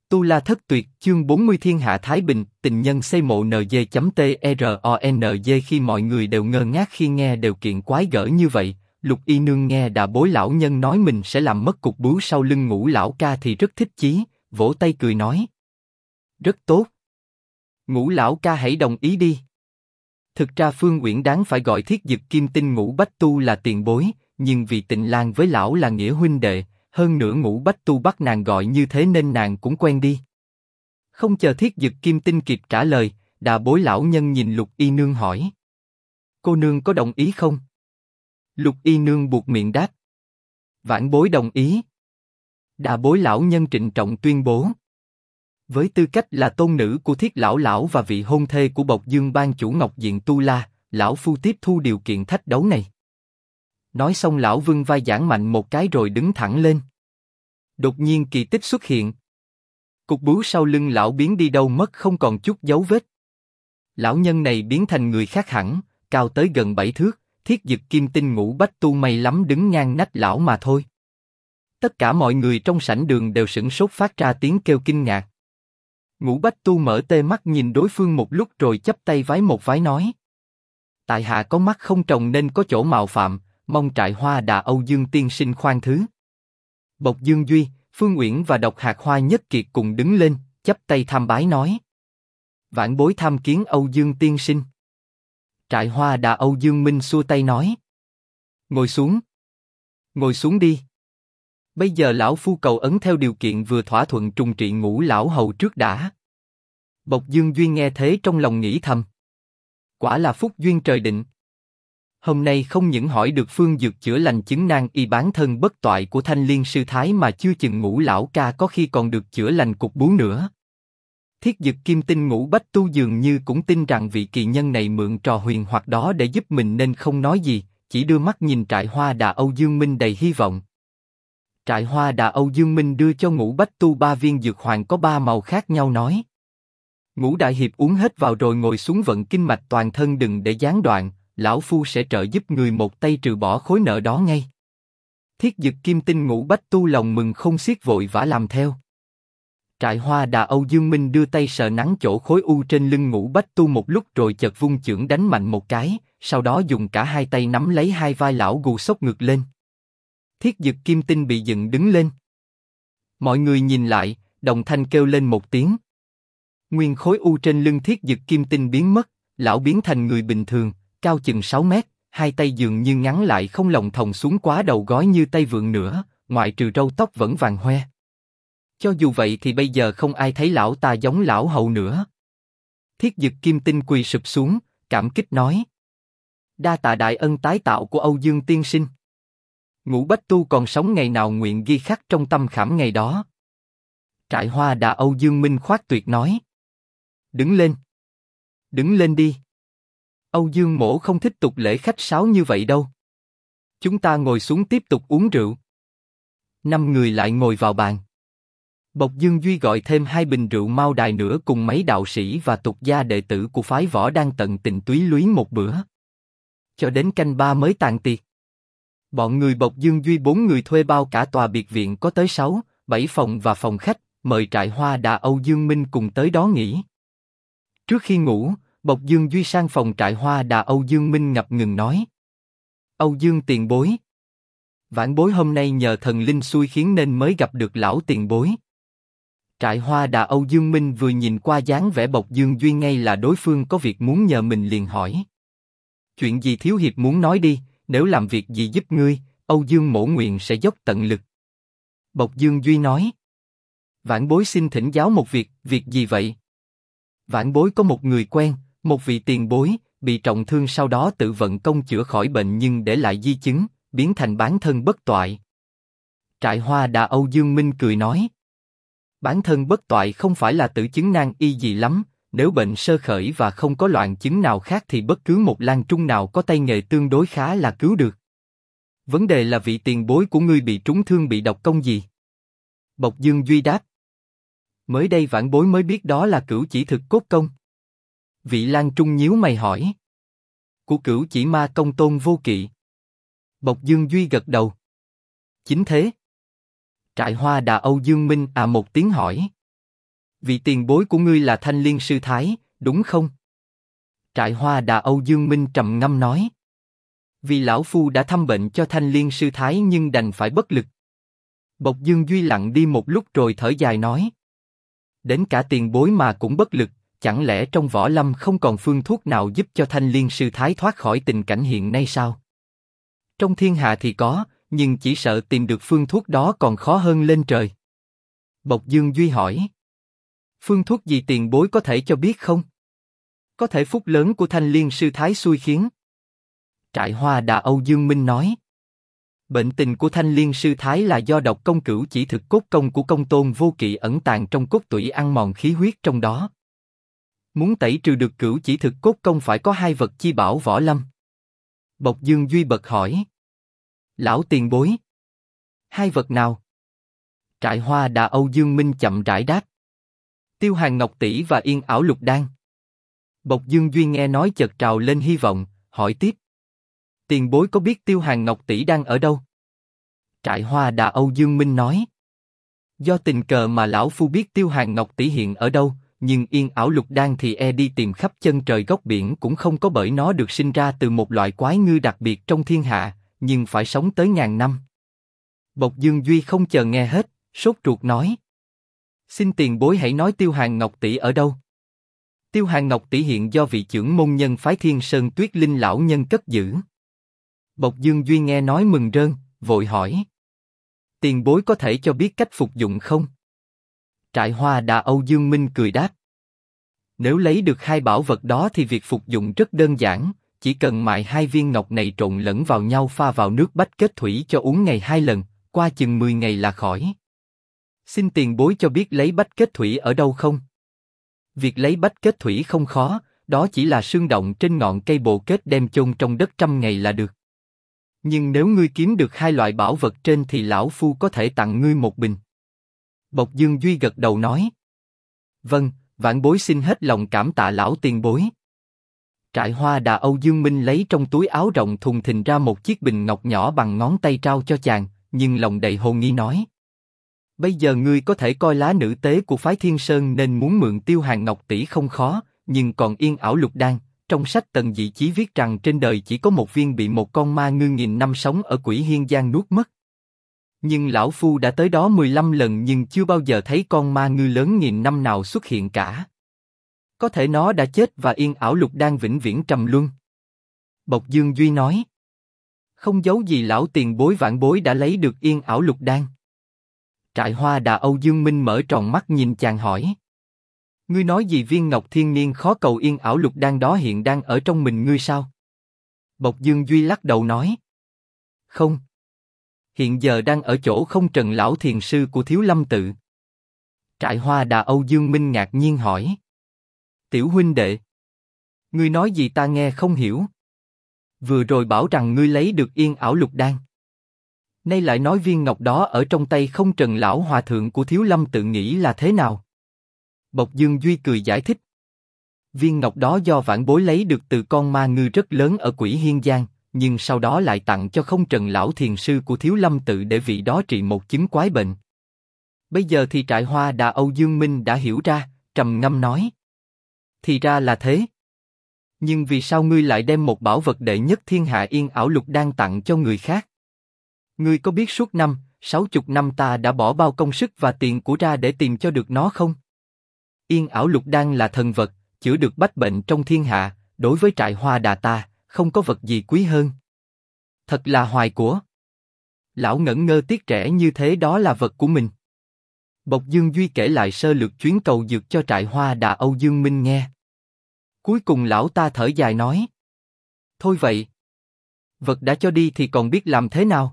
Tu La Thất Tuyệt, chương 40 Thiên Hạ Thái Bình, tình nhân xây mộ NG.TRONG. Khi mọi người đều ngơ ngác khi nghe điều kiện quái gở như vậy, Lục Y Nương nghe Đà Bối lão nhân nói mình sẽ làm mất cục bướu sau lưng Ngũ lão ca thì rất thích chí, vỗ tay cười nói: rất tốt. Ngũ lão ca hãy đồng ý đi. Thực ra Phương Uyển đáng phải gọi Thiết Dực Kim Tinh Ngũ Bách Tu là tiền bối, nhưng vì Tịnh Lan với lão là nghĩa huynh đệ, hơn nữa Ngũ Bách Tu bắt nàng gọi như thế nên nàng cũng quen đi. Không chờ Thiết Dực Kim Tinh kịp trả lời, Đà Bối lão nhân nhìn Lục Y Nương hỏi: cô nương có đồng ý không? Lục Y Nương buột miệng đáp: vãn bối đồng ý. Đà Bối lão nhân trịnh trọng tuyên bố: với tư cách là tôn nữ của Thiết lão lão và vị hôn thê của Bộc Dương ban chủ Ngọc Diện Tu La, lão phu tiếp thu điều kiện thách đấu này. Nói xong lão vươn vai giãn mạnh một cái rồi đứng thẳng lên. Đột nhiên kỳ tích xuất hiện. Cục bướu sau lưng lão biến đi đâu mất không còn chút dấu vết. Lão nhân này biến thành người khác hẳn, cao tới gần 7 thước, Thiết Dực Kim Tinh Ngũ Bách Tu may lắm đứng ngang nách lão mà thôi. Tất cả mọi người trong sảnh đường đều sửng sốt phát ra tiếng kêu kinh ngạc. Ngũ Bách Tu mở tê mắt nhìn đối phương một lúc rồi chắp tay vái một vái nói: tại hạ có mắt không trồng nên có chỗ mạo phạm, mong Trại Hoa Đà Âu Dương tiên sinh khoan thứ. Bộc Dương Duy, Phương Uyển và Độc Hạt Hoa Nhất Kiệt cùng đứng lên, chắp tay tham bái nói: vãn bối tham kiến Âu Dương tiên sinh. Trại Hoa Đà Âu Dương Minh xua tay nói: ngồi xuống. Ngồi xuống đi. Bây giờ lão phu cầu ấn theo điều kiện vừa thỏa thuận trùng trị Ngũ lão hầu trước đã. Bộc Dương Duy nghe thế trong lòng nghĩ thầm: quả là phúc duyên trời định. Hôm nay không những hỏi được phương dược chữa lành chứng nan y bán thân bất toại của Thanh Liên sư thái mà chưa chừng Ngũ lão ca có khi còn được chữa lành cục bướu nữa. Thiết Dực Kim Tinh Ngũ Bách Tu dường như cũng tin rằng vị kỳ nhân này mượn trò huyền hoặc đó để giúp mình nên không nói gì, chỉ đưa mắt nhìn Trại Hoa Đà Âu Dương Minh đầy hy vọng. Trại Hoa Đà Âu Dương Minh đưa cho Ngũ Bách Tu 3 viên dược hoàng có 3 màu khác nhau nói: Ngũ đại hiệp uống hết vào rồi ngồi xuống vận kinh mạch toàn thân đừng để gián đoạn, lão phu sẽ trợ giúp người một tay trừ bỏ khối nợ đó ngay. Thiết Dực Kim Tinh Ngũ Bách Tu lòng mừng không xiết vội vã làm theo. Trại Hoa Đà Âu Dương Minh đưa tay sờ nắn chỗ khối u trên lưng Ngũ Bách Tu một lúc rồi chợt vung chưởng đánh mạnh một cái, sau đó dùng cả hai tay nắm lấy hai vai lão gù sốc ngược lên. Thiết Dực Kim Tinh bị dựng đứng lên. Mọi người nhìn lại, đồng thanh kêu lên một tiếng. Nguyên khối u trên lưng Thiết Dực Kim Tinh biến mất, lão biến thành người bình thường, cao chừng 6 mét, hai tay dường như ngắn lại không lồng thòng xuống quá đầu gối như tay vượn nữa, ngoại trừ râu tóc vẫn vàng hoe. Cho dù vậy thì bây giờ không ai thấy lão ta giống lão hầu nữa. Thiết Dực Kim Tinh quỳ sụp xuống, cảm kích nói: đa tạ đại ân tái tạo của Âu Dương tiên sinh. Ngũ Bách Tu còn sống ngày nào nguyện ghi khắc trong tâm khảm ngày đó. Trại Hoa Đà Âu Dương Minh khoát tuyệt nói: đứng lên. Đứng lên đi. Âu Dương mỗ không thích tục lễ khách sáo như vậy đâu. Chúng ta ngồi xuống tiếp tục uống rượu. 5 người lại ngồi vào bàn. Bộc Dương Duy gọi thêm 2 bình rượu Mao Đài nữa cùng mấy đạo sĩ và tục gia đệ tử của phái võ đang tận tình túy lúy một bữa. Cho đến canh 3 mới tàn tiệc. Bọn người Bộc Dương Duy 4 người thuê bao cả tòa biệt viện có tới 6, 7 phòng và phòng khách, mời Trại Hoa Đà Âu Dương Minh cùng tới đó nghỉ. Trước khi ngủ, Bộc Dương Duy sang phòng Trại Hoa Đà Âu Dương Minh ngập ngừng nói: Âu Dương tiền bối, vãn bối hôm nay nhờ thần linh xui khiến nên mới gặp được lão tiền bối. Trại Hoa Đà Âu Dương Minh vừa nhìn qua dáng vẻ Bộc Dương Duy ngay là đối phương có việc muốn nhờ mình liền hỏi: chuyện gì thiếu hiệp muốn nói đi, nếu làm việc gì giúp ngươi, Âu Dương mỗ nguyện sẽ dốc tận lực. Bộc Dương Duy nói: vãn bối xin thỉnh giáo một việc, việc gì vậy? Vãn bối có một người quen, một vị tiền bối, bị trọng thương sau đó tự vận công chữa khỏi bệnh nhưng để lại di chứng, biến thành bán thân bất toại. Trại Hoa Đà Âu Dương Minh cười nói: bán thân bất toại không phải là tử chứng nan y gì lắm, nếu bệnh sơ khởi và không có loạn chứng nào khác thì bất cứ một lang trung nào có tay nghề tương đối khá là cứu được. Vấn đề là vị tiền bối của ngươi bị trúng thương bị độc công gì? Bộc Dương Duy đáp: mới đây vãn bối mới biết đó là Cửu Chỉ Thực Cốt Công. Vị lang trung nhíu mày hỏi: của Cửu Chỉ Ma Công Tôn Vô Kỵ? Bộc Dương Duy gật đầu: chính thế. Trại Hoa Đà Âu Dương Minh một tiếng hỏi: Vị tiền bối của ngươi là Thanh Liên sư thái, đúng không? Trại Hoa Đà Âu Dương Minh trầm ngâm nói. Vì lão phu đã thăm bệnh cho Thanh Liên sư thái nhưng đành phải bất lực. Bộc Dương Duy lặng đi một lúc rồi thở dài nói. Đến cả tiền bối mà cũng bất lực, chẳng lẽ trong võ lâm không còn phương thuốc nào giúp cho Thanh Liên sư thái thoát khỏi tình cảnh hiện nay sao? Trong thiên hạ thì có, nhưng chỉ sợ tìm được phương thuốc đó còn khó hơn lên trời. Bộc Dương Duy hỏi. Phương thuốc gì tiền bối có thể cho biết không? Có thể phúc lớn của Thanh Liên sư thái xui khiến. Trại Hoa Đà Âu Dương Minh nói. Bệnh tình của Thanh Liên sư thái là do độc công cửu chỉ thực cốt công của công tôn vô kỵ ẩn tàng trong cốt tủy ăn mòn khí huyết trong đó. Muốn tẩy trừ được cửu chỉ thực cốt công phải có hai vật chi bảo võ lâm. Bộc Dương Duy bật hỏi. Lão tiền bối. Hai vật nào? Trại Hoa Đà Âu Dương Minh chậm rãi đáp. Tiêu Hàn Ngọc Tỷ và Yên Ảo Lục Đan. Bộc Dương Duy nghe nói chợt trào lên hy vọng, hỏi tiếp. Tiền bối có biết Tiêu Hàn Ngọc Tỷ đang ở đâu? Trại Hoa Đà Âu Dương Minh nói. Do tình cờ mà lão phu biết Tiêu Hàn Ngọc Tỷ hiện ở đâu, nhưng Yên Ảo Lục Đan thì đi tìm khắp chân trời góc biển cũng không có, bởi nó được sinh ra từ một loại quái ngư đặc biệt trong thiên hạ, nhưng phải sống tới ngàn năm. Bộc Dương Duy không chờ nghe hết, sốt ruột nói. Xin tiền bối hãy nói Tiêu Hàn Ngọc Tỷ ở đâu? Tiêu Hàn Ngọc Tỷ hiện do vị trưởng môn nhân phái Thiên Sơn Tuyết Linh lão nhân cất giữ. Bộc Dương Duy nghe nói mừng rơn, vội hỏi. Tiền bối có thể cho biết cách phục dụng không? Trại Hoa Đà Âu Dương Minh cười đáp. Nếu lấy được hai bảo vật đó thì việc phục dụng rất đơn giản, chỉ cần mài hai viên ngọc này trộn lẫn vào nhau pha vào nước bách kết thủy cho uống ngày 2 lần, qua chừng 10 ngày là khỏi. Xin tiền bối cho biết lấy bách kết thủy ở đâu không? Việc lấy bách kết thủy không khó, đó chỉ là xương động trên ngọn cây bồ kết đem chôn trong đất 100 ngày là được. Nhưng nếu ngươi kiếm được hai loại bảo vật trên thì lão phu có thể tặng ngươi một bình. Bộc Dương Duy gật đầu nói. Vâng, vãn bối xin hết lòng cảm tạ lão tiền bối. Trại Hoa Đà Âu Dương Minh lấy trong túi áo rộng thùng thình ra một chiếc bình ngọc nhỏ bằng ngón tay trao cho chàng, nhưng lòng đầy hồ nghi nói. Bây giờ ngươi có thể coi lá nữ tế của phái Thiên Sơn nên muốn mượn Tiêu Hàn Ngọc Tỷ không khó, nhưng còn Yên Ảo Lục Đan, trong sách Tần Dị Chí viết rằng trên đời chỉ có một viên bị một con ma ngư nghìn năm sống ở Quỷ Hiên Giang nuốt mất. Nhưng lão phu đã tới đó 15 lần nhưng chưa bao giờ thấy con ma ngư lớn nghìn năm nào xuất hiện cả. Có thể nó đã chết và Yên Ảo Lục Đan vĩnh viễn trầm luân. Bộc Dương Duy nói. Không giấu gì lão tiền bối vãn bối đã lấy được Yên Ảo Lục Đan. Trại Hoa Đà Âu Dương Minh mở tròn mắt nhìn chàng hỏi. Ngươi nói gì viên ngọc thiên niên khó cầu Yên Ảo Lục Đan đó hiện đang ở trong mình ngươi sao? Bộc Dương Duy lắc đầu nói. Không. Hiện giờ đang ở chỗ Không Trần lão thiền sư của Thiếu Lâm tự. Trại Hoa Đà Âu Dương Minh ngạc nhiên hỏi. Tiểu huynh đệ. Ngươi nói gì ta nghe không hiểu. Vừa rồi bảo rằng ngươi lấy được Yên Ảo Lục Đan. Nay lại nói viên ngọc đó ở trong tay Không Trần lão hòa thượng của Thiếu Lâm tự, nghĩ là thế nào? Bộc Dương Duy cười giải thích. Viên ngọc đó do vãn bối lấy được từ con ma ngư rất lớn ở Quỷ Hiên Giang, nhưng sau đó lại tặng cho Không Trần lão thiền sư của Thiếu Lâm tự để vị đó trị một chứng quái bệnh. Bây giờ thì Trại Hoa Đà Âu Dương Minh đã hiểu ra, trầm ngâm nói. Thì ra là thế. Nhưng vì sao ngươi lại đem một bảo vật đệ nhất thiên hạ Yên Ảo Lục Đan tặng cho người khác? Ngươi có biết suốt 60 năm ta đã bỏ bao công sức và tiền của ra để tìm cho được nó không? Yên Ảo Lục Đan là thần vật, chữa được bách bệnh trong thiên hạ, đối với Trại Hoa Đà ta, không có vật gì quý hơn. Thật là hoài của. Lão ngẩn ngơ tiếc rẻ như thế đó là vật của mình. Bộc Dương Duy kể lại sơ lược chuyến cầu dược cho Trại Hoa Đà Âu Dương Minh nghe. Cuối cùng lão ta thở dài nói. Thôi vậy. Vật đã cho đi thì còn biết làm thế nào?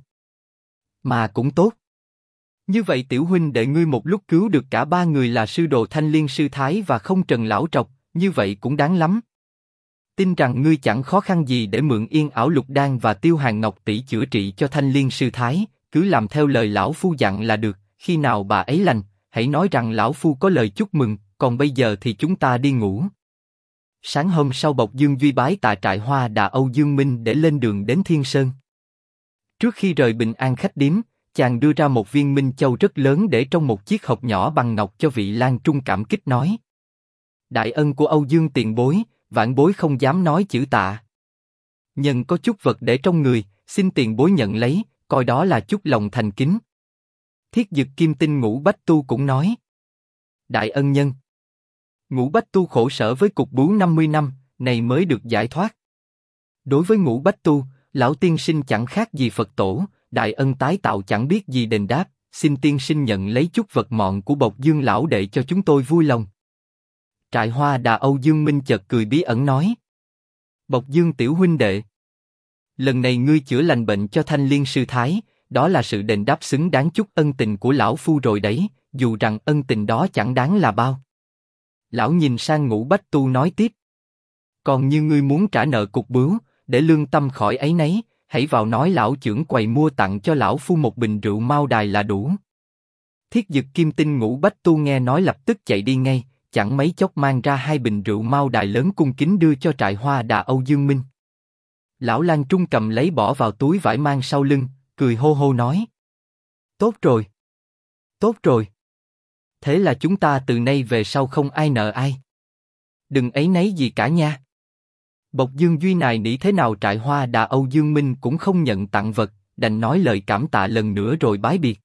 Mà cũng tốt. Như vậy tiểu huynh đệ ngươi một lúc cứu được cả ba người là sư đồ Thanh Liên sư thái và Không Trần lão trọc, như vậy cũng đáng lắm. Tin rằng ngươi chẳng khó khăn gì để mượn Yên Ảo Lục Đan và Tiêu Hàn Ngọc Tỷ chữa trị cho Thanh Liên sư thái, cứ làm theo lời lão phu dặn là được, khi nào bà ấy lành, hãy nói rằng lão phu có lời chúc mừng, còn bây giờ thì chúng ta đi ngủ. Sáng hôm sau Bộc Dương Duy bái tạ Trại Hoa Đà Âu Dương Minh để lên đường đến Thiên Sơn. Trước khi rời Bình An khách điếm, chàng đưa ra một viên minh châu rất lớn để trong một chiếc hộp nhỏ bằng ngọc cho vị Lan Trung cảm kích nói. Đại ân của Âu Dương tiền bối, vãn bối không dám nói chữ tạ. Nhân có chút vật để trong người, xin tiền bối nhận lấy, coi đó là chút lòng thành kính. Thiết Dực Kim Tinh Ngũ Bách Tu cũng nói. Đại ân nhân. Ngũ Bách Tu khổ sở với cục bướu 50 năm, này mới được giải thoát. Đối với Ngũ Bách Tu, lão tiên sinh chẳng khác gì Phật tổ, đại ân tái tạo chẳng biết gì đền đáp, xin tiên sinh nhận lấy chút vật mọn của Bộc Dương lão đệ cho chúng tôi vui lòng. Trại Hoa Đà Âu Dương Minh chợt cười bí ẩn nói. Bộc Dương tiểu huynh đệ. Lần này ngươi chữa lành bệnh cho Thanh Liên sư thái, đó là sự đền đáp xứng đáng chút ân tình của lão phu rồi đấy, dù rằng ân tình đó chẳng đáng là bao. Lão nhìn sang Ngũ Bách Tu nói tiếp. Còn như ngươi muốn trả nợ cục bướu, để lương tâm khỏi áy náy, hãy vào nói lão chưởng quầy mua tặng cho lão phu một bình rượu Mao Đài là đủ. Thiết Dực Kim Tinh Ngũ Bách Tu nghe nói lập tức chạy đi ngay, chẳng mấy chốc mang ra 2 bình rượu Mao Đài lớn cung kính đưa cho Trại Hoa Đà Âu Dương Minh. Lão Lan Trung cầm lấy bỏ vào túi vải mang sau lưng, cười hô hô nói. Tốt rồi. Tốt rồi. Thế là chúng ta từ nay về sau không ai nợ ai. Đừng áy náy gì cả nha. Bộc Dương Duy nài nỉ thế nào Trại Hoa Đà Âu Dương Minh cũng không nhận tặng vật, đành nói lời cảm tạ lần nữa rồi bái biệt.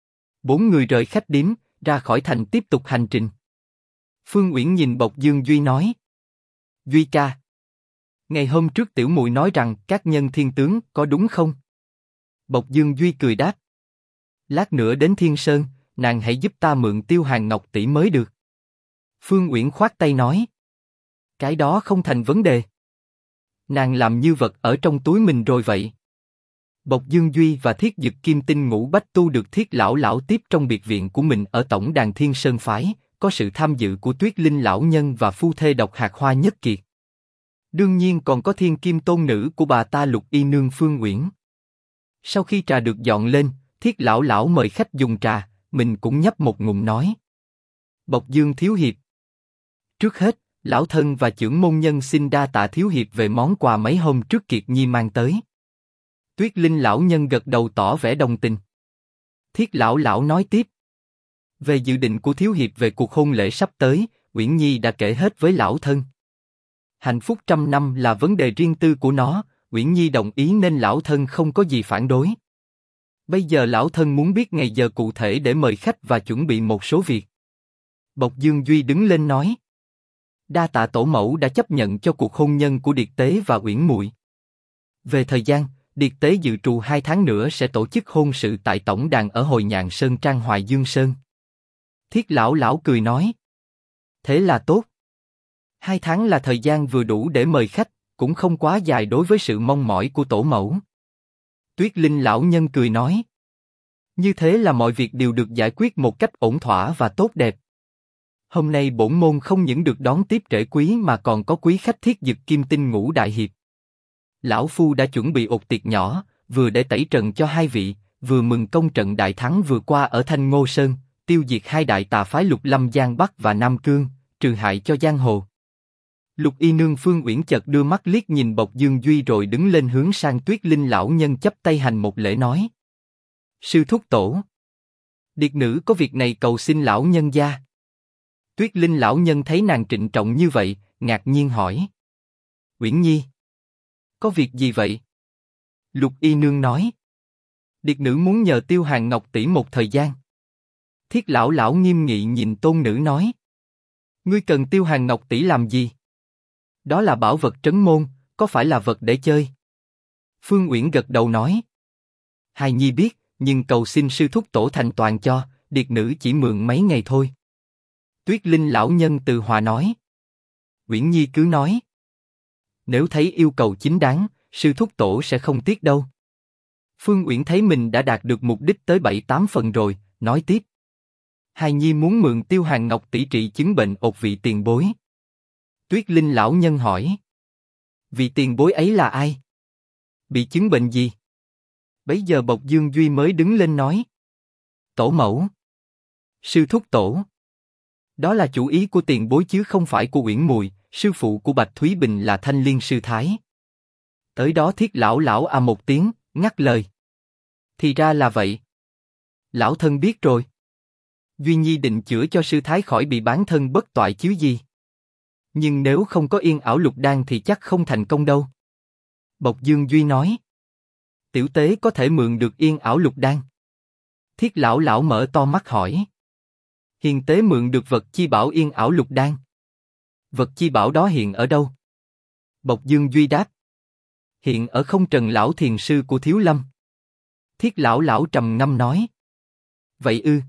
4 người rời khách điếm, ra khỏi thành tiếp tục hành trình. Phương Uyển nhìn Bộc Dương Duy nói. Duy ca. Ngày hôm trước tiểu muội nói rằng các nhân thiên tướng có đúng không? Bộc Dương Duy cười đáp. Lát nữa đến Thiên Sơn, nàng hãy giúp ta mượn Tiêu Hàn Ngọc tỷ mới được. Phương Uyển khoát tay nói. Cái đó không thành vấn đề. Nàng làm như vật ở trong túi mình rồi vậy. Bộc Dương Duy và Thiết Dực Kim Tinh Ngũ Bách Tu được Thiết lão lão tiếp trong biệt viện của mình ở tổng đàn Thiên Sơn phái, có sự tham dự của Tuyết Linh lão nhân và phu thê Độc Hạt Hoa Nhất Kiệt. Đương nhiên còn có Thiên Kim tôn nữ của bà ta Lục Y nương Phương Uyển. Sau khi trà được dọn lên, Thiết lão lão mời khách dùng trà, mình cũng nhấp một ngụm nói. Bộc Dương thiếu hiệp. Trước hết, lão thân và chưởng môn nhân xin đa tạ thiếu hiệp về món quà mấy hôm trước Kiệt Nhi mang tới. Tuyết Linh lão nhân gật đầu tỏ vẻ đồng tình. Thiết lão lão nói tiếp. Về dự định của thiếu hiệp về cuộc hôn lễ sắp tới, Uyển Nhi đã kể hết với lão thân. Hạnh phúc 100 năm là vấn đề riêng tư của nó, Uyển Nhi đồng ý nên lão thân không có gì phản đối. Bây giờ lão thân muốn biết ngày giờ cụ thể để mời khách và chuẩn bị một số việc. Bộc Dương Duy đứng lên nói. Đa tạ tổ mẫu đã chấp nhận cho cuộc hôn nhân của Điệt Tế và Uyển muội. Về thời gian, Điệt Tế dự trù 2 tháng nữa sẽ tổ chức hôn sự tại tổng đàn ở Hồi Nhạn Sơn Trang Hoài Dương Sơn. Thiết lão lão cười nói. Thế là tốt. 2 tháng là thời gian vừa đủ để mời khách, cũng không quá dài đối với sự mong mỏi của tổ mẫu. Tuyết Linh lão nhân cười nói. Như thế là mọi việc đều được giải quyết một cách ổn thỏa và tốt đẹp. Hôm nay bổn môn không những được đón tiếp trễ quý mà còn có quý khách Thiết Dực Kim Tinh Ngũ đại hiệp. Lão phu đã chuẩn bị ột tiệc nhỏ, vừa để tẩy trần cho 2 vị, vừa mừng công trận đại thắng vừa qua ở Thanh Ngô Sơn, tiêu diệt 2 đại tà phái Lục Lâm Giang Bắc và Nam Cương, trừ hại cho giang hồ. Lục Y nương Phương Uyển chợt đưa mắt liếc nhìn Bộc Dương Duy rồi đứng lên hướng sang Tuyết Linh lão nhân chắp tay hành một lễ nói. Sư thúc tổ. Điệt nữ có việc này cầu xin lão nhân gia. Tuyết Linh lão nhân thấy nàng trịnh trọng như vậy, ngạc nhiên hỏi. Uyển Nhi. Có việc gì vậy? Lục Y nương nói. Điệt nữ muốn nhờ Tiêu Hàn Ngọc tỷ một thời gian. Thiết lão lão nghiêm nghị nhìn tôn nữ nói. Ngươi cần Tiêu Hàn Ngọc tỷ làm gì? Đó là bảo vật trấn môn, có phải là vật để chơi? Phương Uyển gật đầu nói. Hài nhi biết, nhưng cầu xin sư thúc tổ thành toàn cho, điệt nữ chỉ mượn mấy ngày thôi. Tuyết Linh lão nhân từ hòa nói. Uyển Nhi cứ nói. Nếu thấy yêu cầu chính đáng, sư thúc tổ sẽ không tiếc đâu. Phương Uyển thấy mình đã đạt được mục đích tới 7-8 phần rồi, nói tiếp. Hài nhi muốn mượn Tiêu Hàn Ngọc tỷ trị chứng bệnh ột vị tiền bối. Tuyết Linh lão nhân hỏi. Vị tiền bối ấy là ai? Bị chứng bệnh gì? Bấy giờ Bộc Dương Duy mới đứng lên nói. Tổ mẫu. Sư thúc tổ. Đó là chủ ý của tiền bối chứ không phải của Uyển Mùi, sư phụ của Bạch Thúy Bình là Thanh Liên sư thái. Tới đó Thiết lão lão một tiếng, ngắt lời. Thì ra là vậy. Lão thân biết rồi. Duy Nhi định chữa cho sư thái khỏi bị bán thân bất toại chứ gì. Nhưng nếu không có yên ảo lục đan thì chắc không thành công đâu. Bộc Dương Duy nói. Tiểu tế có thể mượn được yên ảo lục đan. Thiết lão lão mở to mắt hỏi. Hiền tế mượn được vật chi bảo yên ảo lục đan. Vật chi bảo đó hiện ở đâu? Bộc Dương Duy đáp. Hiện ở không trần lão thiền sư của Thiếu Lâm. Thiết lão lão trầm ngâm nói. Vậy ư?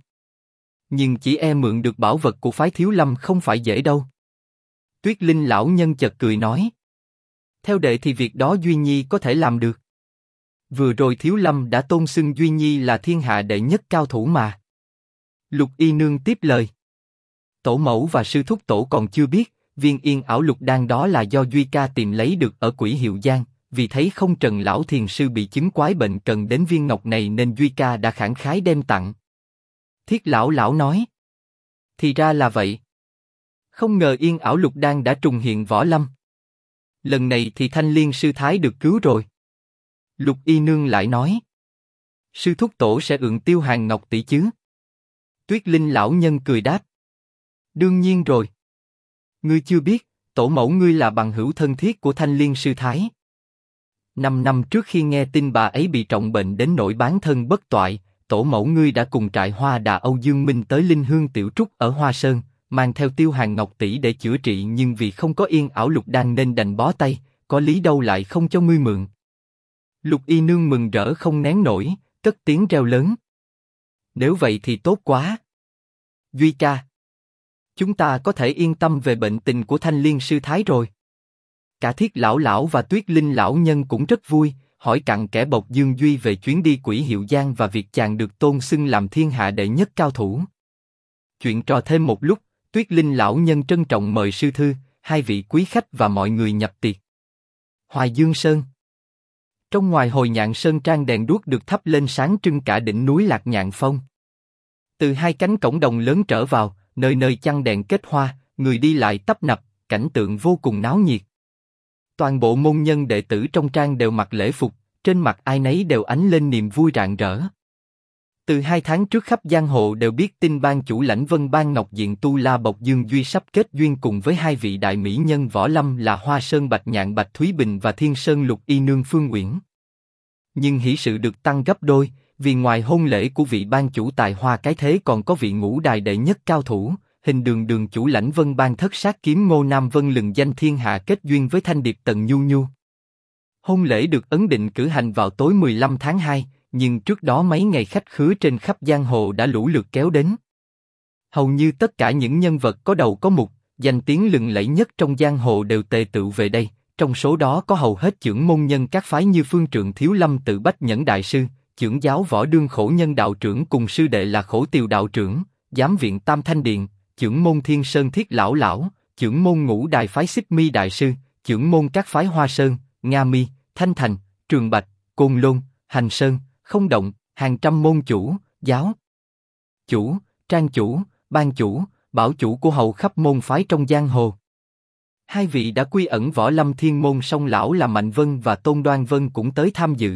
Nhưng chỉ e mượn được bảo vật của phái Thiếu Lâm không phải dễ đâu. Tuyết Linh lão nhân chợt cười nói. Theo đệ thì việc đó Duy Nhi có thể làm được. Vừa rồi Thiếu Lâm đã tôn xưng Duy Nhi là thiên hạ đệ nhất cao thủ mà. Lục Y Nương tiếp lời. Tổ mẫu và sư thúc tổ còn chưa biết, viên yên ảo lục đan đó là do Duy ca tìm lấy được ở Quỷ Hiệu Giang, vì thấy không trần lão thiền sư bị chứng quái bệnh cần đến viên ngọc này nên Duy ca đã khẳng khái đem tặng. Thiết lão lão nói. Thì ra là vậy. Không ngờ yên ảo lục đan đã trùng hiện võ lâm. Lần này thì Thanh Liên sư thái được cứu rồi. Lục Y Nương lại nói. Sư thúc tổ sẽ ượng tiêu hàng ngọc tỷ chứ? Tuyết Linh lão nhân cười đáp. Đương nhiên rồi. Ngươi chưa biết, tổ mẫu ngươi là bằng hữu thân thiết của Thanh Liên sư thái. 5 năm trước khi nghe tin bà ấy bị trọng bệnh đến nỗi bán thân bất toại, tổ mẫu ngươi đã cùng trại Hoa Đà Âu Dương Minh tới Linh Hương Tiểu Trúc ở Hoa Sơn, mang theo tiêu hàng ngọc tỷ để chữa trị, nhưng vì không có yên ảo lục đan nên đành bó tay, có lý đâu lại không cho ngươi mượn. Lục Y Nương mừng rỡ không nén nổi, cất tiếng reo lớn. Nếu vậy thì tốt quá. Duy ca, chúng ta có thể yên tâm về bệnh tình của Thanh Liên sư thái rồi. Cả Thiết lão lão và Tuyết Linh lão nhân cũng rất vui, hỏi cặn kẽ Bộc Dương Duy về chuyến đi Quỷ Hiệu Giang và việc chàng được tôn xưng làm thiên hạ đệ nhất cao thủ. Chuyện trò thêm một lúc, Tuyết Linh lão nhân trân trọng mời sư thư, hai vị quý khách và mọi người nhập tiệc. Hoài Dương Sơn. Trong ngoài Hồi Nhạn Sơn trang đèn đuốc được thắp lên sáng trưng cả đỉnh núi Lạc Nhạn Phong. Từ hai cánh cổng đồng lớn trở vào, nơi nơi chăng đèn kết hoa, người đi lại tấp nập, cảnh tượng vô cùng náo nhiệt. Toàn bộ môn nhân đệ tử trong trang đều mặc lễ phục, trên mặt ai nấy đều ánh lên niềm vui rạng rỡ. Từ 2 tháng trước khắp giang hồ đều biết tin ban chủ lãnh Vân Bang Ngọc Diện Tu La Bộc Dương Duy sắp kết duyên cùng với hai vị đại mỹ nhân võ lâm là Hoa Sơn Bạch Nhạn Bạch Thúy Bình và Thiên Sơn Lục Y Nương Phương Uyển. Nhưng hỷ sự được tăng gấp đôi, vì ngoài hôn lễ của vị ban chủ tài hoa cái thế còn có vị ngũ đài đệ nhất cao thủ, Hình Đường Đường chủ lãnh Vân Bang Thất Sát Kiếm Ngô Nam Vân lừng danh thiên hạ kết duyên với Thanh Điệp Tần Nhu Nhu. Hôn lễ được ấn định cử hành vào tối 15 tháng 2, nhưng trước đó mấy ngày khách khứa trên khắp giang hồ đã lũ lượt kéo đến. Hầu như tất cả những nhân vật có đầu có mục, danh tiếng lừng lẫy nhất trong giang hồ đều tề tựu về đây, trong số đó có hầu hết chưởng môn nhân các phái như Phương Trượng Thiếu Lâm Tự Bách Nhẫn Đại Sư, chưởng giáo Võ Đương Khổ Nhân Đạo Trưởng cùng sư đệ là Khổ Tiều Đạo Trưởng, giám viện Tam Thanh Điện, chưởng môn Thiên Sơn Thiết Lão Lão, chưởng môn Ngũ Đài phái Xích Mi Đại Sư, chưởng môn các phái Hoa Sơn, Nga Mi, Thanh Thành, Trường Bạch, Côn Lôn, Hành Sơn, Không Động, hàng trăm môn chủ, giáo chủ, trang chủ, ban chủ, bảo chủ của hầu khắp môn phái trong giang hồ. Hai vị đã quy ẩn võ lâm thiên môn song lão là Mạnh Vân và Tôn Đoan Vân cũng tới tham dự.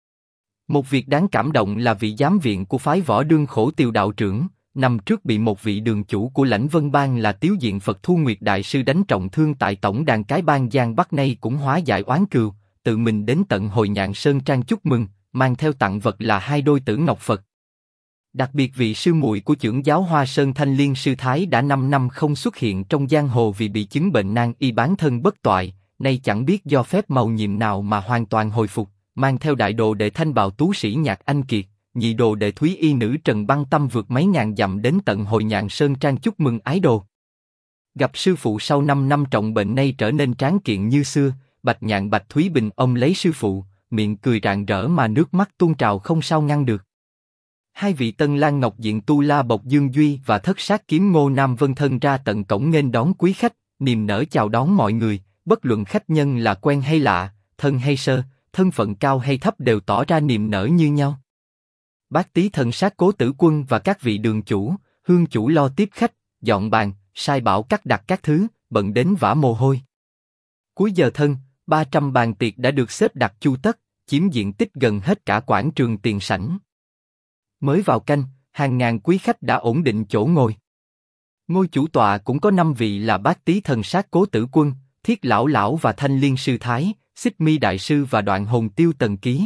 Một việc đáng cảm động là vị giám viện của phái Võ Đương Khổ Tiều Đạo Trưởng, năm trước bị một vị đường chủ của lãnh Vân Bang là Tiếu Diện Phật Thu Nguyệt Đại Sư đánh trọng thương tại tổng đàn cái bang Giang Bắc nay cũng hóa giải oán cừu, tự mình đến tận Hồi Nhạn Sơn trang chúc mừng, mang theo tặng vật là 2 đôi tử ngọc Phật. Đặc biệt vị sư muội của chưởng giáo Hoa Sơn Thanh Liên sư thái đã 5 năm không xuất hiện trong giang hồ vì bị chứng bệnh nan y bán thân bất toại, nay chẳng biết do phép màu nhiệm nào mà hoàn toàn hồi phục, mang theo đại đồ đệ Thanh Bào tú sĩ Nhạc Anh Kiệt, nhị đồ đệ Thúy Y nữ Trần Băng Tâm vượt mấy ngàn dặm đến tận Hồi Nhạn Sơn trang chúc mừng ái đồ. Gặp sư phụ sau 5 năm trọng bệnh nay trở nên tráng kiện như xưa, Bạch Nhạn Bạch Thúy Bình ôm lấy sư phụ, miệng cười rạng rỡ mà nước mắt tuôn trào không sao ngăn được. Hai vị Tân Lan Ngọc Diện Tu La Bộc Dương Duy và Thất Sát Kiếm Ngô Nam Vân thân ra tận cổng nghênh đón quý khách, niềm nở chào đón mọi người, bất luận khách nhân là quen hay lạ, thân hay sơ, thân phận cao hay thấp đều tỏ ra niềm nở như nhau. Bác Tý Thần Sát Cố Tử Quân và các vị đường chủ, hương chủ lo tiếp khách, dọn bàn, sai bảo cắt đặt các thứ, bận đến vã mồ hôi. Cuối giờ thân, 300 bàn tiệc đã được xếp đặt chu tất, chiếm diện tích gần hết cả quảng trường tiền sảnh. Mới vào canh, hàng ngàn quý khách đã ổn định chỗ ngồi. Ngôi chủ tọa cũng có 5 vị là Bát Tý Thần Sát Cố Tử Quân, Thiết Lão Lão và Thanh Liên Sư Thái, Xích Mi Đại Sư và Đoạn Hồn Tiêu Tần Ký.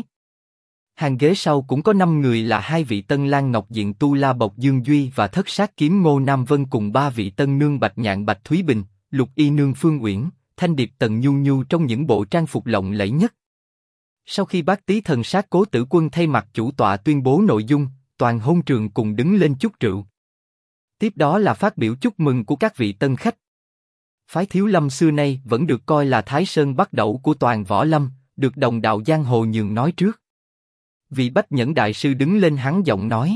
Hàng ghế sau cũng có 5 người là 2 vị Tân Lang Ngọc Diện Tu La Bộc Dương Duy và Thất Sát Kiếm Ngô Nam Vân cùng 3 vị Tân Nương Bạch Nhạn Bạch Thúy Bình, Lục Y Nương Phương Uyển, Thanh Điệp Tần Nhu Nhu trong những bộ trang phục lộng lẫy nhất. Sau khi Bát Tý Thần Sát Cố Tử Quân thay mặt chủ tọa tuyên bố nội dung, toàn hôn trường cùng đứng lên chúc rượu. Tiếp đó là phát biểu chúc mừng của các vị tân khách. Phái Thiếu Lâm xưa nay vẫn được coi là Thái Sơn bắt đẩu của toàn võ lâm, được đồng đạo giang hồ nhường nói trước. Vị Bách Nhẫn Đại Sư đứng lên hắn giọng nói: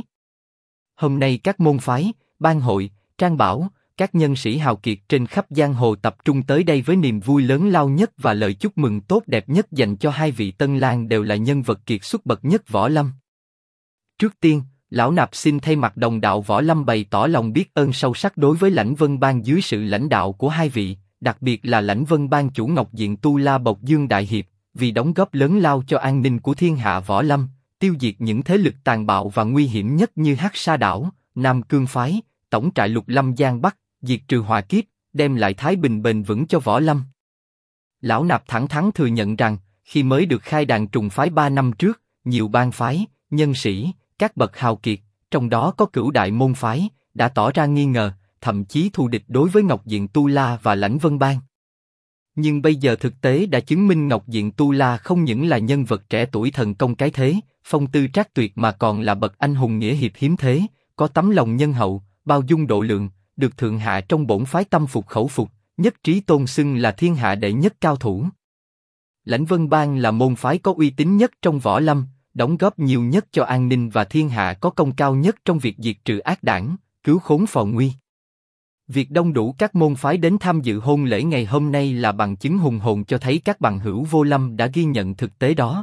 hôm nay các môn phái, ban hội, trang bảo, các nhân sĩ hào kiệt trên khắp giang hồ tập trung tới đây với niềm vui lớn lao nhất và lời chúc mừng tốt đẹp nhất dành cho 2 vị tân lang đều là nhân vật kiệt xuất bậc nhất võ lâm. Trước tiên, Lão Nạp xin thay mặt đồng đạo võ lâm bày tỏ lòng biết ơn sâu sắc đối với Lãnh Vân Bang dưới sự lãnh đạo của 2 vị, đặc biệt là Lãnh Vân Bang chủ Ngọc Diện Tu La Bộc Dương Đại Hiệp, vì đóng góp lớn lao cho an ninh của thiên hạ võ lâm, tiêu diệt những thế lực tàn bạo và nguy hiểm nhất như Hắc Sa Đảo, Nam Cương Phái, Tổng trại Lục Lâm Giang Bắc, diệt trừ họa kiếp, đem lại thái bình bền vững cho võ lâm. Lão Nạp thẳng thắn thừa nhận rằng, khi mới được khai đàn trùng phái 3 năm trước, nhiều bang phái, nhân sĩ, các bậc hào kiệt, trong đó có Cửu Đại môn phái, đã tỏ ra nghi ngờ, thậm chí thù địch đối với Ngọc Diện Tu La và Lãnh Vân Bang. Nhưng bây giờ thực tế đã chứng minh Ngọc Diện Tu La không những là nhân vật trẻ tuổi thần công cái thế, phong tư trác tuyệt mà còn là bậc anh hùng nghĩa hiệp hiếm thế, có tấm lòng nhân hậu, bao dung độ lượng, được thượng hạ trong bổn phái tâm phục khẩu phục, nhất trí tôn xưng là thiên hạ đệ nhất cao thủ. Lãnh Vân Bang là môn phái có uy tín nhất trong võ lâm, đóng góp nhiều nhất cho an ninh và thiên hạ có công cao nhất trong việc diệt trừ ác đảng, cứu khốn phò nguy. Việc đông đủ các môn phái đến tham dự hôn lễ ngày hôm nay là bằng chứng hùng hồn cho thấy các bằng hữu vô lâm đã ghi nhận thực tế đó.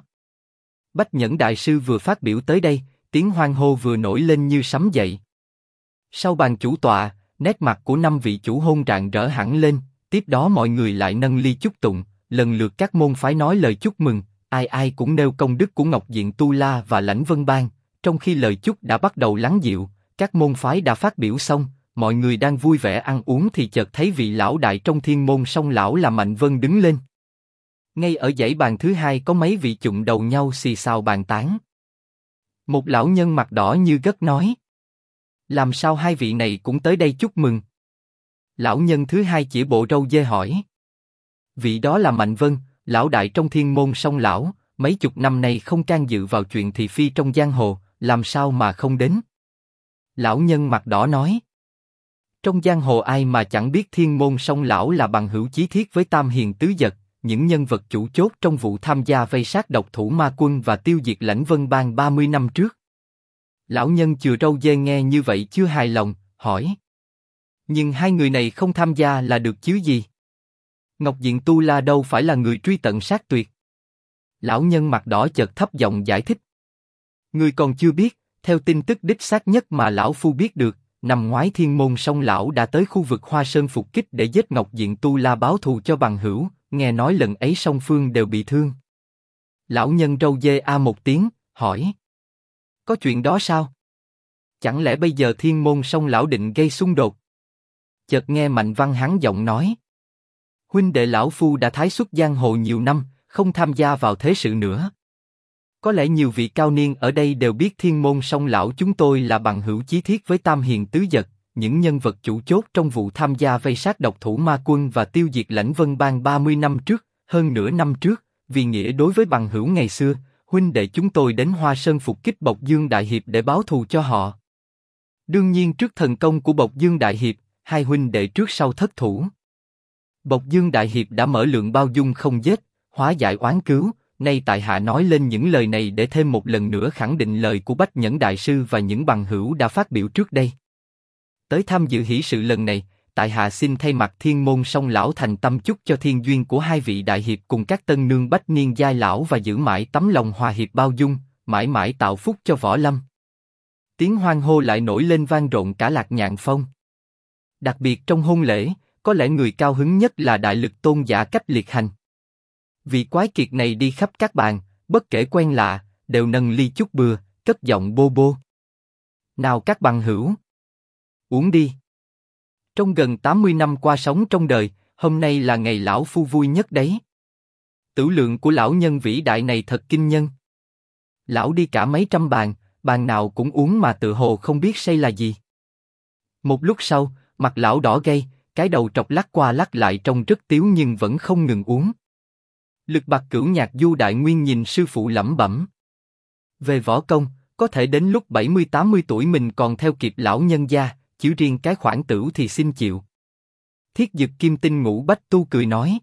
Bách Nhẫn Đại Sư vừa phát biểu tới đây, tiếng hoan hô vừa nổi lên như sấm dậy. Sau bàn chủ tọa, nét mặt của 5 vị chủ hôn rạng rỡ hẳn lên, tiếp đó mọi người lại nâng ly chúc tụng, lần lượt các môn phái nói lời chúc mừng, ai ai cũng nêu công đức của Ngọc Diện Tu La và Lãnh Vân Bang. Trong khi lời chúc đã bắt đầu lắng dịu, các môn phái đã phát biểu xong, mọi người đang vui vẻ ăn uống thì chợt thấy vị lão đại trong thiên môn Song lão là Mạnh Vân đứng lên. Ngay ở dãy bàn thứ 2 có mấy vị chụng đầu nhau xì xào bàn tán. Một lão nhân mặt đỏ như gất nói: làm sao 2 vị này cũng tới đây chúc mừng? Lão nhân thứ 2 chỉ bộ râu dê hỏi: vị đó là Mạnh Vân, lão đại trong thiên môn Song lão, mấy chục năm nay không can dự vào chuyện thị phi trong giang hồ, làm sao mà không đến? Lão nhân mặt đỏ nói: trong giang hồ ai mà chẳng biết thiên môn Song lão là bằng hữu chí thiết với Tam Hiền Tứ Dật, những nhân vật chủ chốt trong vụ tham gia vây sát độc thủ ma quân và tiêu diệt Lãnh Vân Bang 30 năm trước. Lão nhân chừa râu dê nghe như vậy chưa hài lòng, hỏi: nhưng 2 người này không tham gia là được chứ gì? Ngọc Diện Tu La đâu phải là người truy tận sát tuyệt. Lão nhân mặt đỏ chợt thấp giọng giải thích: người còn chưa biết, theo tin tức đích xác nhất mà lão phu biết được, năm ngoái thiên môn Song lão đã tới khu vực Hoa Sơn phục kích để giết Ngọc Diện Tu La báo thù cho bằng hữu, nghe nói lần ấy song phương đều bị thương. Lão nhân râu dê a một tiếng, hỏi: có chuyện đó sao? Chẳng lẽ bây giờ thiên môn Song lão định gây xung đột? Chợt nghe Mạnh Văn hắn giọng nói: huynh đệ lão phu đã thái xuất giang hồ nhiều năm, không tham gia vào thế sự nữa. Có lẽ nhiều vị cao niên ở đây đều biết thiên môn Song lão chúng tôi là bằng hữu chí thiết với Tam Hiền Tứ Dật, những nhân vật chủ chốt trong vụ tham gia vây sát độc thủ ma quân và tiêu diệt Lãnh Vân Bang 30 năm trước, hơn nửa năm trước, vì nghĩa đối với bằng hữu ngày xưa, huynh đệ chúng tôi đến Hoa Sơn phục kích Bộc Dương Đại Hiệp để báo thù cho họ. Đương nhiên trước thần công của Bộc Dương Đại Hiệp, 2 huynh đệ trước sau thất thủ. Bộc Dương Đại Hiệp đã mở lượng bao dung không giết, hóa giải oán cứu. Nay tại hạ nói lên những lời này để thêm một lần nữa khẳng định lời của Bách Nhẫn Đại Sư và những bằng hữu đã phát biểu trước đây. Tới tham dự hỷ sự lần này, tại hạ xin thay mặt thiên môn Song lão thành tâm chúc cho thiên duyên của 2 vị đại hiệp cùng các tân nương bách niên giai lão và giữ mãi tấm lòng hòa hiệp bao dung, mãi mãi tạo phúc cho võ lâm. Tiếng hoan hô lại nổi lên vang rộn cả Lạc Nhạn Phong. Đặc biệt trong hôn lễ, có lẽ người cao hứng nhất là Đại Lực Tôn Giả Cách Liệt Hành. Vị quái kiệt này đi khắp các bàn, bất kể quen lạ, đều nâng ly chúc bừa, cất giọng bô bô. Nào các bằng hữu, uống đi. Trong gần 80 năm qua sống trong đời, hôm nay là ngày lão phu vui nhất đấy. Tửu lượng của lão nhân vĩ đại này thật kinh nhân. Lão đi cả mấy trăm bàn, bàn nào cũng uống mà tự hồ không biết say là gì. Một lúc sau, mặt lão đỏ gay, cái đầu trọc lắc qua lắc lại trông rất tiếu nhưng vẫn không ngừng uống. Lực Bạc Cửu Nhạc Du Đại Nguyên nhìn sư phụ lẩm bẩm. Về võ công, có thể đến lúc 70-80 tuổi mình còn theo kịp lão nhân gia, chứ riêng cái khoản tửu thì xin chịu. Thiết Dực Kim Tinh Ngũ Bách Tu cười nói.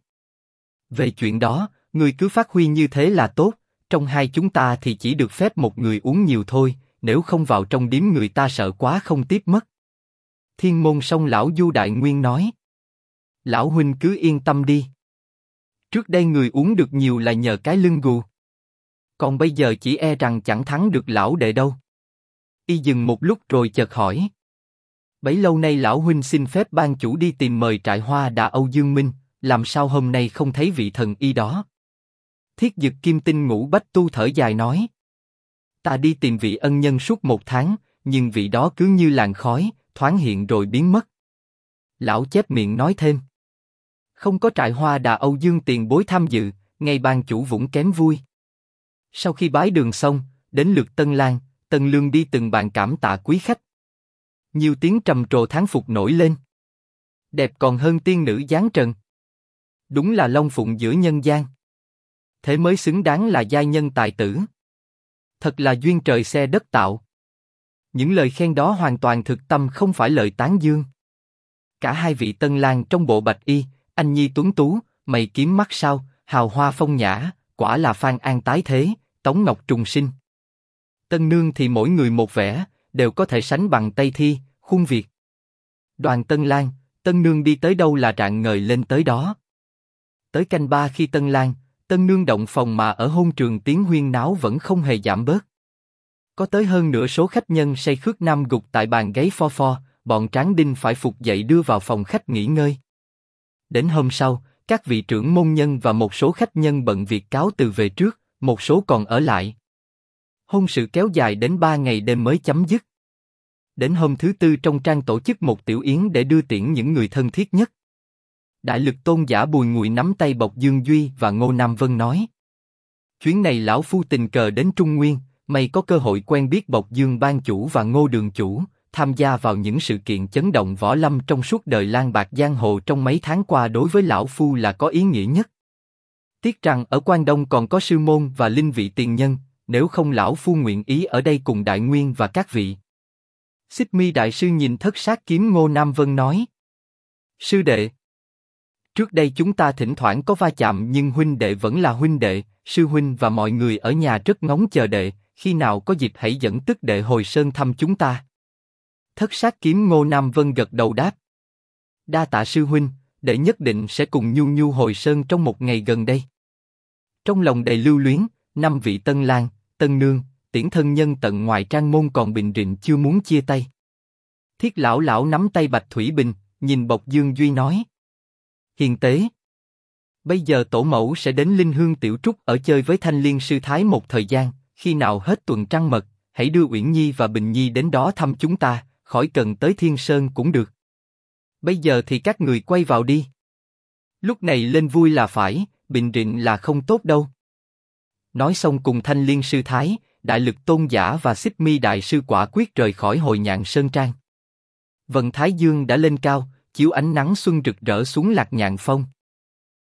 Về chuyện đó, người cứ phát huy như thế là tốt, trong hai chúng ta thì chỉ được phép một người uống nhiều thôi, nếu không vào trong điếm người ta sợ quá không tiếp mất. Thiên Môn Song lão Du Đại Nguyên nói. Lão huynh cứ yên tâm đi. Trước đây người uống được nhiều là nhờ cái lưng gù. Còn bây giờ chỉ e rằng chẳng thắng được lão đệ đâu. Y dừng một lúc rồi chợt hỏi. Bấy lâu nay lão huynh xin phép ban chủ đi tìm mời trại hoa đà Âu Dương Minh, làm sao hôm nay không thấy vị thần y đó? Thiết Dực Kim Tinh Ngũ Bách Tu thở dài nói. Ta đi tìm vị ân nhân suốt 1 tháng, nhưng vị đó cứ như làn khói, thoáng hiện rồi biến mất. Lão chép miệng nói thêm. Không có trại hoa đà Âu Dương tiền bối tham dự, ngay ban chủ cũng kém vui. Sau khi bái đường xong, đến lượt Tân Lang, Tân Lương đi từng bàn cảm tạ quý khách. Nhiều tiếng trầm trồ thán phục nổi lên. Đẹp còn hơn tiên nữ giáng trần. Đúng là long phụng giữa nhân gian. Thế mới xứng đáng là giai nhân tài tử. Thật là duyên trời xe đất tạo. Những lời khen đó hoàn toàn thực tâm không phải lời tán dương. Cả hai vị Tân Lang trong bộ bạch y, anh nhi tuấn tú, mày kiếm mắt sao, hào hoa phong nhã, quả là Phan An tái thế, Tống Ngọc trùng sinh. Tân Nương thì mỗi người một vẻ, đều có thể sánh bằng Tây Thi, Khuôn Việt. Đoàn Tân Lang, Tân Nương đi tới đâu là rạng ngời lên tới đó. Tới canh 3 khi Tân Lang, Tân Nương động phòng mà ở hôn trường tiếng huyên náo vẫn không hề giảm bớt. Có tới hơn nửa số khách nhân say khướt nam gục tại bàn gáy pho pho, bọn tráng đinh phải phục dậy đưa vào phòng khách nghỉ ngơi. Đến hôm sau, các vị trưởng môn nhân và một số khách nhân bận việc cáo từ về trước, một số còn ở lại. Hôn sự kéo dài đến 3 ngày đêm mới chấm dứt. Đến hôm thứ Tư trong trang tổ chức một tiểu yến để đưa tiễn những người thân thiết nhất. Đại Lực Tôn giả Bùi Ngụy nắm tay Bộc Dương Duy và Ngô Nam Vân nói. Chuyến này lão phu tình cờ đến Trung Nguyên, may có cơ hội quen biết Bộc Dương ban chủ và Ngô đường chủ, tham gia vào những sự kiện chấn động võ lâm trong suốt đời lang bạc giang hồ trong mấy tháng qua đối với lão phu là có ý nghĩa nhất. Tiếc rằng ở Quan Đông còn có sư môn và linh vị tiền nhân, nếu không lão phu nguyện ý ở đây cùng Đại Nguyên và các vị. Xích Mi đại sư nhìn Thất Sát Kiếm Ngô Nam Vân nói. Sư đệ. Trước đây chúng ta thỉnh thoảng có va chạm nhưng huynh đệ vẫn là huynh đệ, sư huynh và mọi người ở nhà rất ngóng chờ đệ, khi nào có dịp hãy dẫn tức đệ hồi sơn thăm chúng ta. Thất Sát Kiếm Ngô Nam Vân gật đầu đáp. Đa tạ sư huynh, đệ nhất định sẽ cùng Nhu Nhu hồi sơn trong một ngày gần đây. Trong lòng đầy lưu luyến, 5 vị Tân Lang, Tân Nương, tiễn thân nhân tận ngoài trang môn còn bình rịnh chưa muốn chia tay. Thiết lão lão nắm tay Bạch Thủy Bình, nhìn Bộc Dương Duy nói. Hiền tế. Bây giờ tổ mẫu sẽ đến Linh Hương Tiểu Trúc ở chơi với Thanh Liên sư thái một thời gian, khi nào hết tuần trăng mật, hãy đưa Uyển Nhi và Bình Nhi đến đó thăm chúng ta, khỏi cần tới Thiên Sơn cũng được. Bây giờ thì các người quay vào đi. Lúc này lên vui là phải, bình rịnh là không tốt đâu. Nói xong cùng Thanh Liên sư thái, Đại Lực Tôn giả và Xích Mi đại sư quả quyết rời khỏi Hồi Nhạn Sơn Trang. Vầng thái dương đã lên cao, chiếu ánh nắng xuân rực rỡ xuống Lạc Nhạn Phong.